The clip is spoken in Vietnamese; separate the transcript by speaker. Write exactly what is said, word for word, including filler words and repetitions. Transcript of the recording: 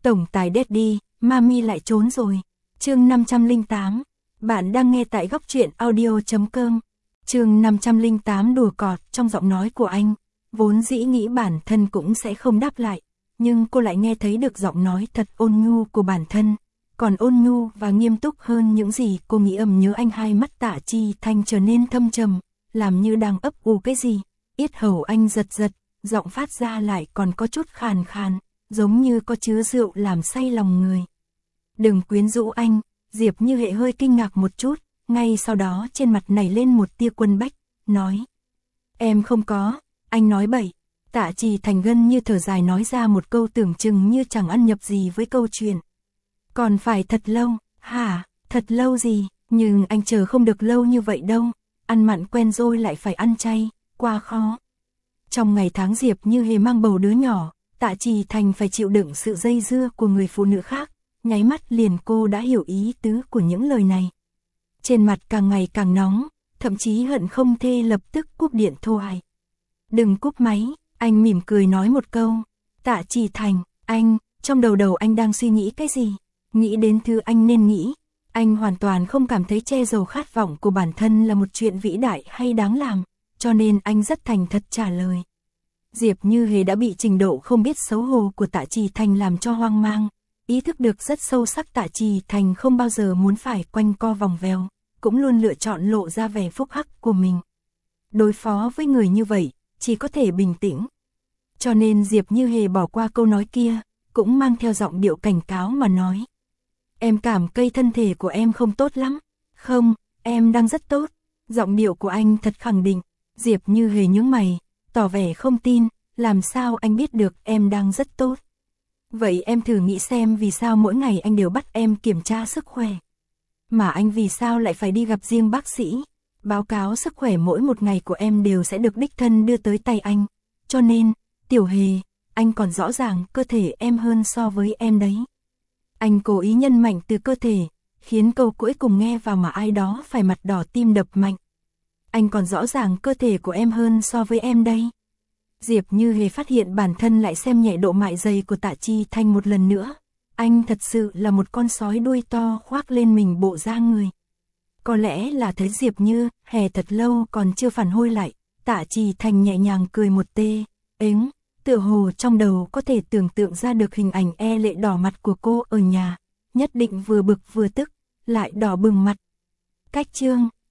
Speaker 1: Tổng tài Daddy, Mami lại trốn rồi. Chương năm trăm lẻ tám. Bạn đang nghe tại góc truyện audio chấm com. Chương năm trăm lẻ tám đùa cợt trong giọng nói của anh, vốn dĩ nghĩ bản thân cũng sẽ không đáp lại, nhưng cô lại nghe thấy được giọng nói thật ôn nhu của bản thân, còn ôn nhu và nghiêm túc hơn những gì cô nghĩ. Ầm nhớ anh, hai mắt Tạ Chi Thành trở nên thâm trầm, làm như đang ấp ủ cái gì. Yết hầu anh giật giật, giọng phát ra lại còn có chút khàn khàn, giống như có chứa rượu làm say lòng người. Đừng quyến rũ anh. Diệp Như Hệ hơi kinh ngạc một chút, ngay sau đó trên mặt nảy lên một tia quân bách, nói: Em không có. Anh nói bậy. Tạ Chi Thành gần như thở dài nói ra một câu tưởng chừng như chẳng ăn nhập gì với câu chuyện. Còn phải thật lâu. Hả? Thật lâu gì? Nhưng anh chờ không được lâu như vậy đâu. Ăn mặn quen rồi lại phải ăn chay, quá khó. Trong ngày tháng Diệp Như Hề mang bầu đứa nhỏ, Tạ Chi Thành phải chịu đựng sự dây dưa của người phụ nữ khác. Nháy mắt liền cô đã hiểu ý tứ của những lời này. Trên mặt càng ngày càng nóng, thậm chí hận không thể lập tức cúp điện thoại. Đừng cúp máy. Anh mỉm cười nói một câu. Tạ Chi Thành, anh, trong đầu đầu anh đang suy nghĩ cái gì? Nghĩ đến thứ anh nên nghĩ. Anh hoàn toàn không cảm thấy che giấu khát vọng của bản thân là một chuyện vĩ đại hay đáng làm, cho nên anh rất thành thật trả lời. Diệp Như Hề đã bị trình độ không biết xấu hổ của Tạ Chi Thành làm cho hoang mang, ý thức được rất sâu sắc Tạ Chi Thành không bao giờ muốn phải quanh co vòng vèo, cũng luôn lựa chọn lộ ra vẻ phúc hắc của mình. Đối phó với người như vậy, chỉ có thể bình tĩnh. Cho nên Diệp Như Hề bỏ qua câu nói kia, cũng mang theo giọng điệu cảnh cáo mà nói. Em cảm cây thân thể của em không tốt lắm. Không, em đang rất tốt. Giọng điệu của anh thật khẳng định. Diệp Như Hề nhướng mày, tỏ vẻ không tin. Làm sao anh biết được em đang rất tốt? Vậy em thử nghĩ xem vì sao mỗi ngày anh đều bắt em kiểm tra sức khỏe. Mà anh vì sao lại phải đi gặp riêng bác sĩ? Báo cáo sức khỏe mỗi một ngày của em đều sẽ được đích thân đưa tới tay anh. Cho nên, Tiểu Hề, anh còn rõ ràng cơ thể em hơn so với em đấy. Anh cố ý nhân mạnh từ cơ thể, khiến câu cuối cùng nghe vào mà ai đó phải mặt đỏ tim đập mạnh. Anh còn rõ ràng cơ thể của em hơn so với em đây. Diệp Như Hề phát hiện bản thân lại xem nhẹ độ mại dày của Tạ Chi Thành một lần nữa. Anh thật sự là một con sói đuôi to khoác lên mình bộ da người. Có lẽ là thấy Diệp Như Hề thật lâu còn chưa phản hồi lại, Tạ Chi Thành nhẹ nhàng cười một tê, ếng, tựa hồ trong đầu có thể tưởng tượng ra được hình ảnh e lệ đỏ mặt của cô ở nhà, nhất định vừa bực vừa tức, lại đỏ bừng mặt. Cách chương